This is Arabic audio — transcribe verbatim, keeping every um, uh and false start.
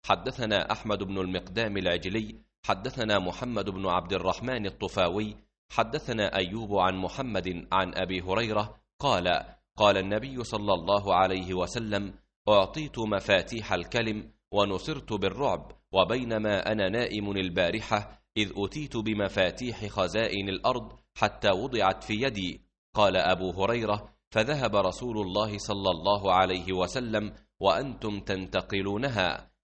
حدثنا أحمد بن المقدام العجلي حدثنا محمد بن عبد الرحمن الطفاوي حدثنا أيوب عن محمد عن أبي هريرة قال قال النبي صلى الله عليه وسلم: أعطيت مفاتيح الكلم ونصرت بالرعب، وبينما أنا نائم البارحة إذ أتيت بمفاتيح خزائن الأرض حتى وضعت في يدي. قال أبو هريرة: فذهب رسول الله صلى الله عليه وسلم وأنتم تنتقلونها،